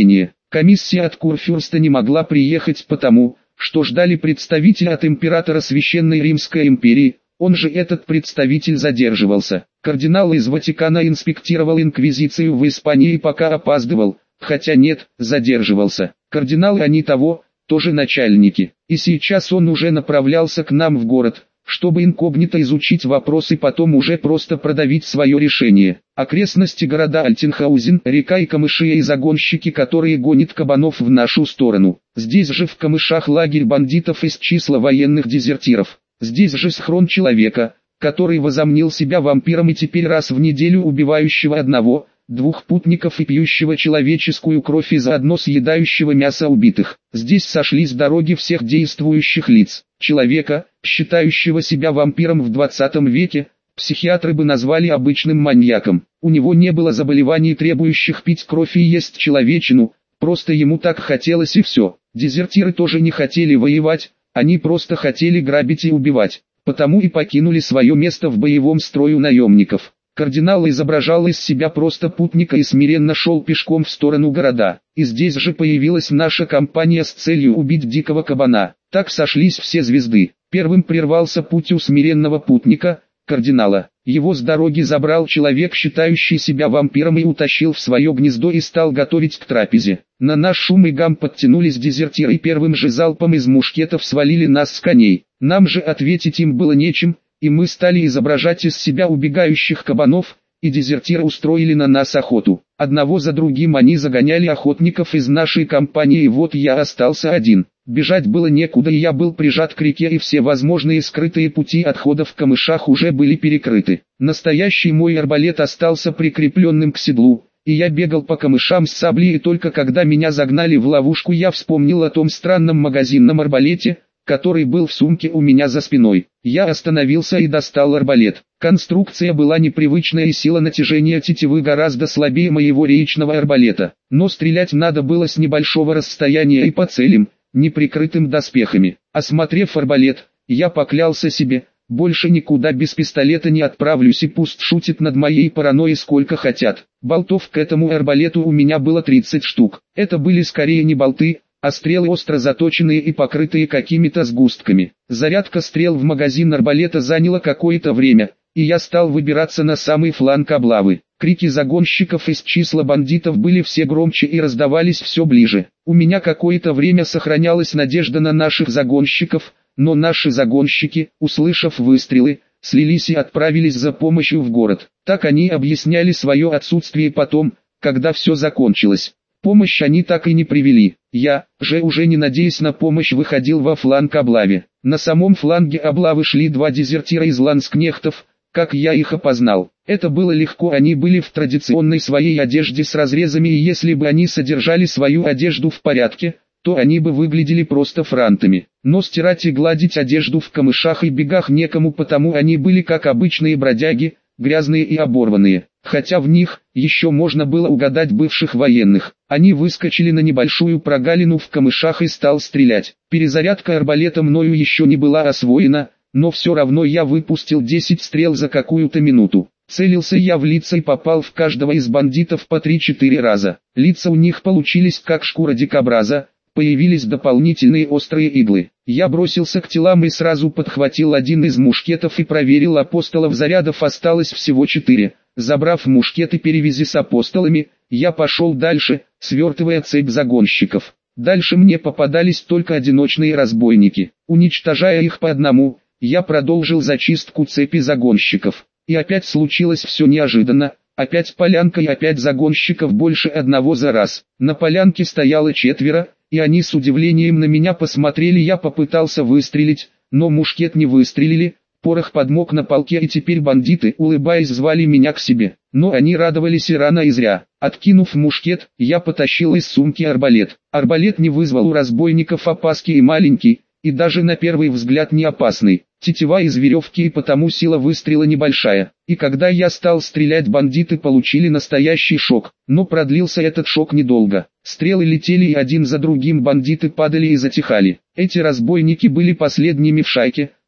Комиссия от Курфюрста не могла приехать потому, что ждали представителя от императора Священной Римской империи, он же этот представитель задерживался. Кардинал из Ватикана инспектировал инквизицию в Испании и пока опаздывал, хотя нет, задерживался. Кардиналы они того, тоже начальники. И сейчас он уже направлялся к нам в город, чтобы инкогнито изучить вопрос и потом уже просто продавить свое решение. Окрестности города Альтенхаузен, река и камыши и загонщики, которые гонят кабанов в нашу сторону. Здесь же в камышах лагерь бандитов из числа военных дезертиров. Здесь же схрон человека, который возомнил себя вампиром и теперь раз в неделю убивающего одного, двух путников и пьющего человеческую кровь и заодно съедающего мясо убитых. Здесь сошлись дороги всех действующих лиц. Человека, считающего себя вампиром в двадцатом веке, психиатры бы назвали обычным маньяком. У него не было заболеваний, требующих пить кровь и есть человечину, просто ему так хотелось и все. Дезертиры тоже не хотели воевать, они просто хотели грабить и убивать, потому и покинули свое место в боевом строю наемников. Кардинал изображал из себя просто путника и смиренно шел пешком в сторону города. И здесь же появилась наша компания с целью убить дикого кабана. Так сошлись все звезды. Первым прервался путь у смиренного путника, кардинала. Его с дороги забрал человек, считающий себя вампиром, и утащил в свое гнездо и стал готовить к трапезе. На наш шум и гам подтянулись дезертиры и первым же залпом из мушкетов свалили нас с коней. Нам же ответить им было нечем, и мы стали изображать из себя убегающих кабанов, и дезертиры устроили на нас охоту. Одного за другим они загоняли охотников из нашей компании, и вот я остался один. Бежать было некуда, и я был прижат к реке, и все возможные скрытые пути отхода в камышах уже были перекрыты. Настоящий мой арбалет остался прикрепленным к седлу, и я бегал по камышам с саблей, и только когда меня загнали в ловушку, я вспомнил о том странном магазинном арбалете, который был в сумке у меня за спиной. Я остановился и достал арбалет. Конструкция была непривычная, и сила натяжения тетивы гораздо слабее моего реечного арбалета. Но стрелять надо было с небольшого расстояния и по целям, не прикрытым доспехами. Осмотрев арбалет, я поклялся себе, больше никуда без пистолета не отправлюсь, и пусть шутит над моей паранойей сколько хотят. Болтов к этому арбалету у меня было тридцать штук. Это были скорее не болты, а стрелы остро заточенные и покрытые какими-то сгустками. Зарядка стрел в магазин арбалета заняла какое-то время, и я стал выбираться на самый фланг облавы. Крики загонщиков из числа бандитов были все громче и раздавались все ближе. У меня какое-то время сохранялась надежда на наших загонщиков, но наши загонщики, услышав выстрелы, слились и отправились за помощью в город. Так они объясняли свое отсутствие потом, когда все закончилось. Помощь они так и не привели. Я, же уже не надеясь на помощь, выходил во фланг облаве. На самом фланге облавы шли два дезертира из ланскнехтов, как я их опознал. Это было легко, они были в традиционной своей одежде с разрезами, и если бы они содержали свою одежду в порядке, то они бы выглядели просто франтами. Но стирать и гладить одежду в камышах и бегах некому, потому они были как обычные бродяги, грязные и оборванные. Хотя в них еще можно было угадать бывших военных. Они выскочили на небольшую прогалину в камышах и стал стрелять. Перезарядка арбалета мною еще не была освоена, но все равно я выпустил десять стрел за какую-то минуту. Целился я в лица и попал в каждого из бандитов по три-четыре раза. Лица у них получились как шкура дикобраза, появились дополнительные острые иглы. Я бросился к телам и сразу подхватил один из мушкетов и проверил апостолов. Зарядов осталось всего четыре. Забрав мушкет и перевязи с апостолами, я пошел дальше, свертывая цепь загонщиков. Дальше мне попадались только одиночные разбойники. Уничтожая их по одному, я продолжил зачистку цепи загонщиков. И опять случилось все неожиданно. Опять полянка и опять загонщиков больше одного за раз. На полянке стояло четверо, и они с удивлением на меня посмотрели. Я попытался выстрелить, но мушкет не выстрелили. Порох подмок на полке, и теперь бандиты, улыбаясь, звали меня к себе. Но они радовались и рано и зря. Откинув мушкет, я потащил из сумки арбалет. Арбалет не вызвал у разбойников опаски, и маленький, и даже на первый взгляд не опасный. Тетива из веревки, и потому сила выстрела небольшая. И когда я стал стрелять, бандиты получили настоящий шок. Но продлился этот шок недолго. Стрелы летели, и один за другим бандиты падали и затихали. Эти разбойники были последними в шайке,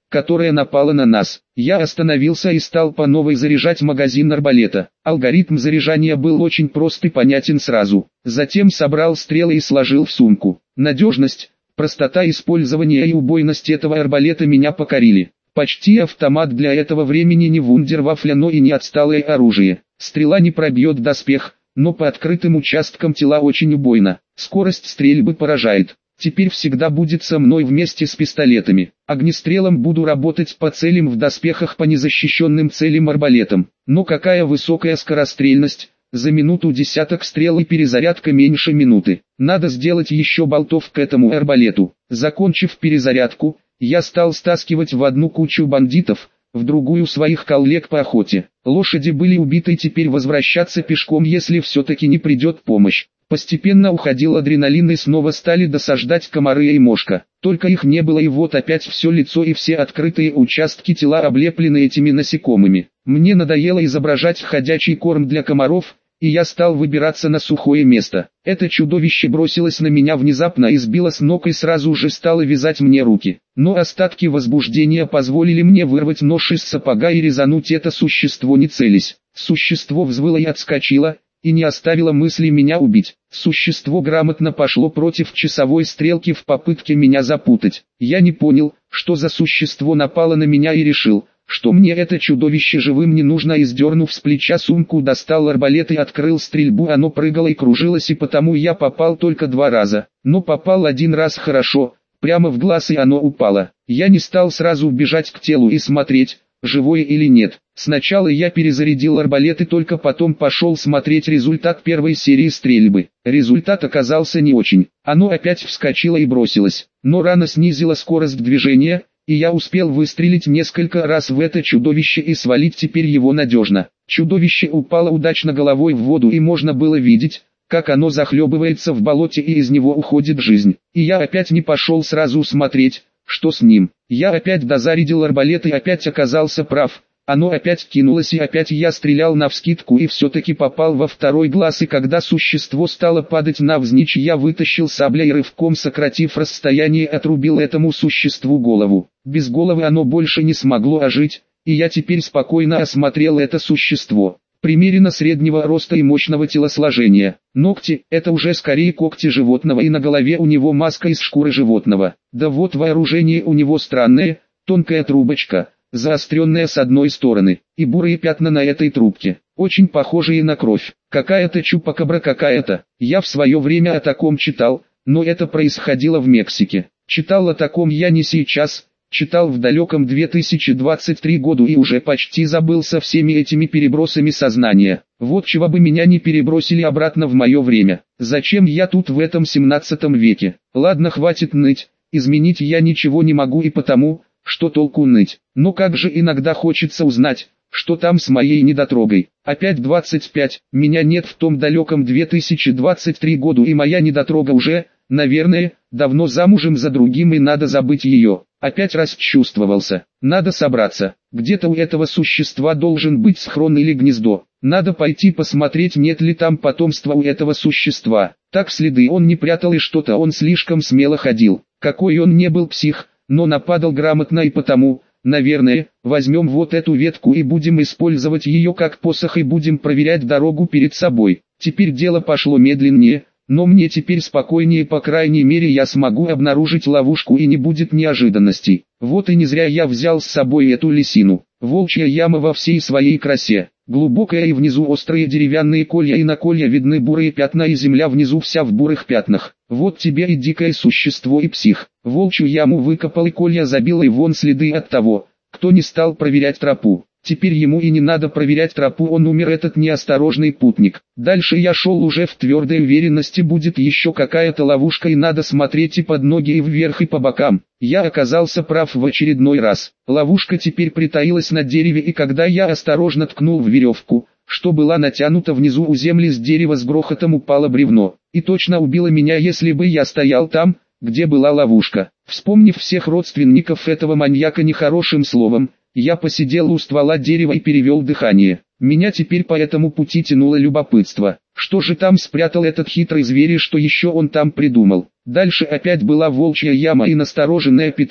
которая напала на нас. Я остановился и стал по новой заряжать магазин арбалета. Алгоритм заряжания был очень прост и понятен сразу. Затем собрал стрелы и сложил в сумку. Надежность, простота использования и убойность этого арбалета меня покорили. Почти автомат для этого времени не вундервафля, но и не отсталое оружие. Стрела не пробьет доспех, но по открытым участкам тела очень убойно. Скорость стрельбы поражает. Теперь всегда будет со мной вместе с пистолетами. Огнестрелом буду работать по целям в доспехах, по незащищенным целям арбалетом. Но какая высокая скорострельность! За минуту десяток стрел и перезарядка меньше минуты. Надо сделать еще болтов к этому арбалету. Закончив перезарядку, я стал стаскивать в одну кучу бандитов, в другую своих коллег по охоте. Лошади были убиты, теперь возвращаться пешком, если все-таки не придет помощь. Постепенно уходил адреналин и снова стали досаждать комары и мошка. Только их не было, и вот опять все лицо и все открытые участки тела облеплены этими насекомыми. Мне надоело изображать ходячий корм для комаров, и я стал выбираться на сухое место. Это чудовище бросилось на меня внезапно и сбило с ног и сразу же стало вязать мне руки. Но остатки возбуждения позволили мне вырвать нож из сапога и резануть это существо, не целясь. Существо взвыло и отскочило, и не оставило мысли меня убить. Существо грамотно пошло против часовой стрелки в попытке меня запутать. Я не понял, что за существо напало на меня, и решил, что мне это чудовище живым не нужно, и сдернув с плеча сумку, достал арбалет и открыл стрельбу. Оно прыгало и кружилось, и потому я попал только два раза. Но попал один раз хорошо, прямо в глаз, и оно упало. Я не стал сразу бежать к телу и смотреть, живое или нет. Сначала я перезарядил арбалет и только потом пошел смотреть результат первой серии стрельбы. Результат оказался не очень. Оно опять вскочило и бросилось. Но рана снизила скорость движения, и я успел выстрелить несколько раз в это чудовище и свалить теперь его надежно. Чудовище упало удачно головой в воду, и можно было видеть, как оно захлебывается в болоте и из него уходит жизнь. И я опять не пошел сразу смотреть, что с ним. Я опять дозарядил арбалет и опять оказался прав. Оно опять кинулось, и опять я стрелял навскидку и все-таки попал во второй глаз, и когда существо стало падать навзничь, я вытащил сабля и рывком, сократив расстояние, отрубил этому существу голову. Без головы оно больше не смогло ожить, и я теперь спокойно осмотрел это существо. Примерно среднего роста и мощного телосложения. Ногти – это уже скорее когти животного, и на голове у него маска из шкуры животного. Да вот вооружение у него странное, тонкая трубочка, заостренная с одной стороны, и бурые пятна на этой трубке, очень похожие на кровь. Какая-то чупакабра какая-то. Я в свое время о таком читал, но это происходило в Мексике. Читал о таком я не сейчас, читал в далеком две тысячи двадцать третьем году и уже почти забыл со всеми этими перебросами сознания. Вот чего бы меня не перебросили обратно в мое время. Зачем я тут в этом семнадцатом веке? Ладно, хватит ныть, изменить я ничего не могу, и потому, что толку ныть. Но как же иногда хочется узнать, что там с моей недотрогой. Опять двадцать пять, меня нет в том далеком две тысячи двадцать третьем году, и моя недотрога уже, наверное, давно замужем за другим, и надо забыть ее. Опять расчувствовался. Надо собраться. Где-то у этого существа должен быть схрон или гнездо. Надо пойти посмотреть, нет ли там потомства у этого существа. Так следы он не прятал, и что-то он слишком смело ходил. Какой он не был псих, но нападал грамотно, и потому, наверное, возьмем вот эту ветку и будем использовать ее как посох, и будем проверять дорогу перед собой. Теперь дело пошло медленнее, но мне теперь спокойнее, по крайней мере я смогу обнаружить ловушку и не будет неожиданностей. Вот и не зря я взял с собой эту лисину. Волчья яма во всей своей красе. Глубокая, и внизу острые деревянные колья, и на колья видны бурые пятна, и земля внизу вся в бурых пятнах. Вот тебе и дикое существо, и псих. Волчью яму выкопал, и колья забил, и вон следы от того, кто не стал проверять тропу. Теперь ему и не надо проверять тропу, он умер, этот неосторожный путник. Дальше я шел уже в твердой уверенности, будет еще какая-то ловушка, и надо смотреть и под ноги, и вверх, и по бокам. Я оказался прав в очередной раз. Ловушка теперь притаилась на дереве, и когда я осторожно ткнул в веревку, что была натянута внизу у земли, с дерева с грохотом упало бревно, и точно убило меня, если бы я стоял там, где была ловушка. Вспомнив всех родственников этого маньяка нехорошим словом, я посидел у ствола дерева и перевел дыхание. Меня теперь по этому пути тянуло любопытство. Что же там спрятал этот хитрый зверь, и что еще он там придумал? Дальше опять была волчья яма и настороженная петля,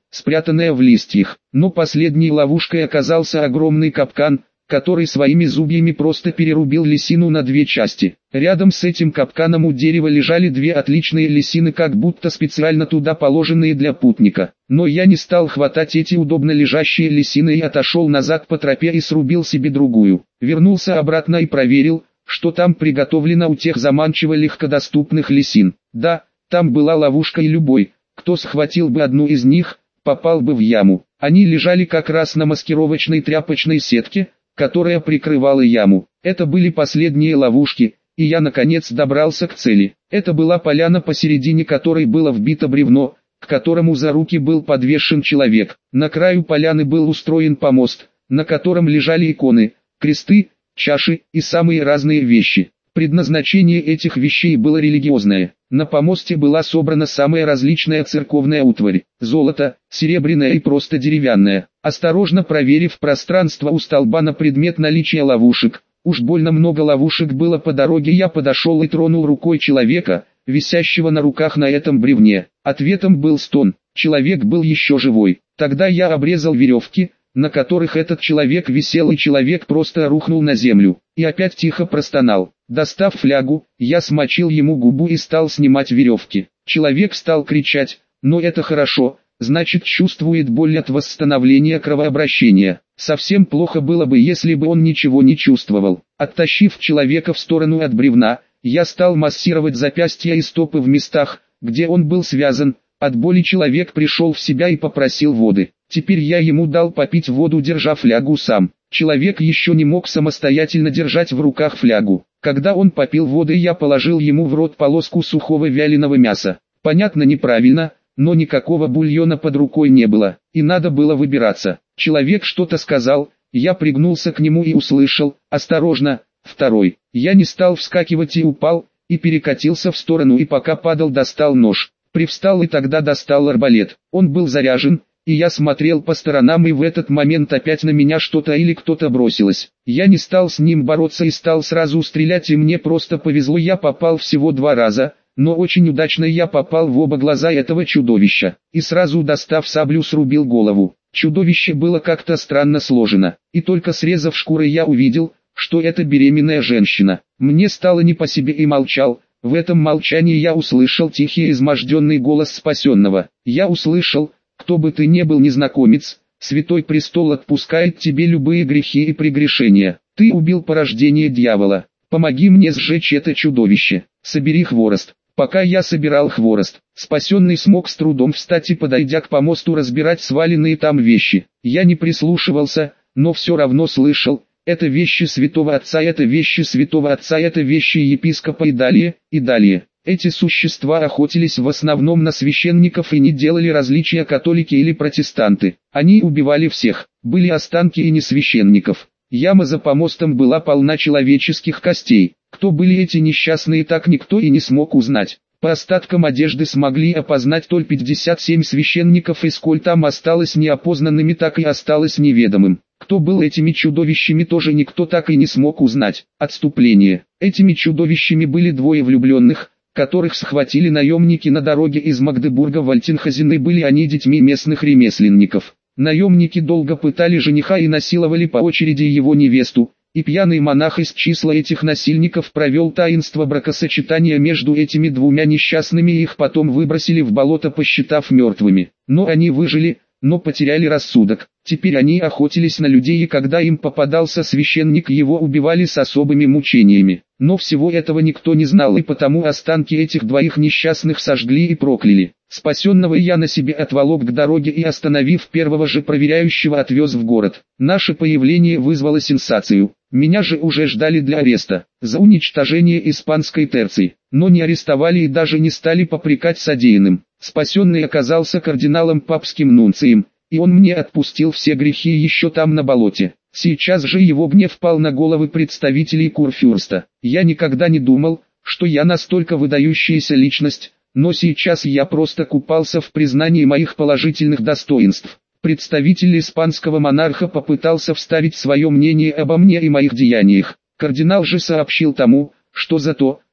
спрятанная в листьях. Но последней ловушкой оказался огромный капкан, который своими зубьями просто перерубил лисину на две части. Рядом с этим капканом у дерева лежали две отличные лисины, как будто специально туда положенные для путника. Но я не стал хватать эти удобно лежащие лисины и отошел назад по тропе и срубил себе другую. Вернулся обратно и проверил, что там приготовлено у тех заманчиво легкодоступных лисин. Да, там была ловушка, и любой, кто схватил бы одну из них, попал бы в яму. Они лежали как раз на маскировочной тряпочной сетке, которая прикрывала яму. Это были последние ловушки, и я наконец добрался к цели. Это была поляна, посередине которой было вбито бревно, к которому за руки был подвешен человек. На краю поляны был устроен помост, на котором лежали иконы, кресты, чаши и самые разные вещи. Предназначение этих вещей было религиозное. На помосте была собрана самая различная церковная утварь, золото, серебряное и просто деревянное. Осторожно проверив пространство у столба на предмет наличия ловушек, уж больно много ловушек было по дороге, я подошел и тронул рукой человека, висящего на руках на этом бревне. Ответом был стон, человек был еще живой. Тогда я обрезал веревки, на которых этот человек висел, и человек просто рухнул на землю, и опять тихо простонал. Достав флягу, я смочил ему губу и стал снимать веревки. Человек стал кричать, но это хорошо, значит чувствует боль от восстановления кровообращения. Совсем плохо было бы, если бы он ничего не чувствовал. Оттащив человека в сторону от бревна, я стал массировать запястья и стопы в местах, где он был связан. От боли человек пришел в себя и попросил воды. Теперь я ему дал попить воду, держа флягу сам. Человек еще не мог самостоятельно держать в руках флягу. Когда он попил воды, я положил ему в рот полоску сухого вяленого мяса. Понятно, неправильно, но никакого бульона под рукой не было, и надо было выбираться. Человек что-то сказал, я пригнулся к нему и услышал: «Осторожно, второй». Я не стал вскакивать и упал, и перекатился в сторону, и пока падал, достал нож. Привстал и тогда достал арбалет. Он был заряжен, и я смотрел по сторонам, и в этот момент опять на меня что-то или кто-то бросилось. Я не стал с ним бороться и стал сразу стрелять, и мне просто повезло, я попал всего два раза, но очень удачно я попал в оба глаза этого чудовища, и сразу достав саблю срубил голову. Чудовище было как-то странно сложено, и только срезав шкуры я увидел, что это беременная женщина. Мне стало не по себе и молчал. В этом молчании я услышал тихий изможденный голос спасенного. Я услышал: «Кто бы ты ни был, незнакомец, Святой Престол отпускает тебе любые грехи и прегрешения. Ты убил порождение дьявола. Помоги мне сжечь это чудовище. Собери хворост». Пока я собирал хворост, спасенный смог с трудом встать и, подойдя к помосту, разбирать сваленные там вещи. Я не прислушивался, но все равно слышал: это вещи святого отца, это вещи святого отца, это вещи епископа, и далее, и далее. Эти существа охотились в основном на священников и не делали различия, католики или протестанты. Они убивали всех, были останки и несвященников. Яма за помостом была полна человеческих костей. Кто были эти несчастные, так никто и не смог узнать. По остаткам одежды смогли опознать только пятьдесят семь священников, и сколь там осталось неопознанными, так и осталось неведомым. Кто был этими чудовищами, тоже никто так и не смог узнать. Отступление. Этими чудовищами были двое влюбленных, которых схватили наемники на дороге из Магдебурга в Альтенхазен, и были они детьми местных ремесленников. Наемники долго пытали жениха и насиловали по очереди его невесту, и пьяный монах из числа этих насильников провел таинство бракосочетания между этими двумя несчастными, и их потом выбросили в болото, посчитав мертвыми. Но они выжили, но потеряли рассудок. Теперь они охотились на людей, и когда им попадался священник, его убивали с особыми мучениями. Но всего этого никто не знал, и потому останки этих двоих несчастных сожгли и прокляли. Спасенного я на себе отволок к дороге и, остановив первого же проверяющего, отвез в город. Наше появление вызвало сенсацию. Меня же уже ждали для ареста, за уничтожение испанской терции, но не арестовали и даже не стали попрекать содеянным. Спасенный оказался кардиналом папским нунцием, и он мне отпустил все грехи еще там на болоте. Сейчас же его гнев пал на головы представителей Курфюрста. Я никогда не думал, что я настолько выдающаяся личность, но сейчас я просто купался в признании моих положительных достоинств. Представитель испанского монарха попытался вставить свое мнение обо мне и моих деяниях. Кардинал же сообщил тому, что за то,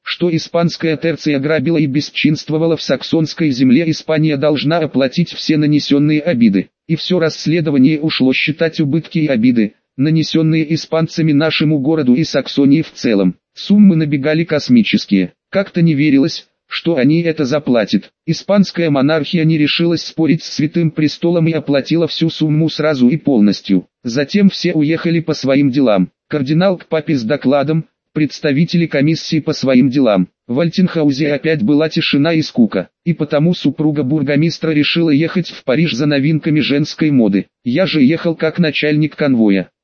что испанская Терция грабила и бесчинствовала в саксонской земле. Испания должна оплатить все нанесенные обиды. И все расследование ушло считать убытки и обиды, нанесенные испанцами нашему городу и Саксонии в целом. Суммы набегали космические. Как-то не верилось, что они это заплатят. Испанская монархия не решилась спорить с Святым Престолом и оплатила всю сумму сразу и полностью. Затем все уехали по своим делам. Кардинал к папе с докладом, представители комиссии по своим делам. В Альтенхаузе опять была тишина и скука, и потому супруга бургомистра решила ехать в Париж за новинками женской моды. Я же ехал как начальник конвоя.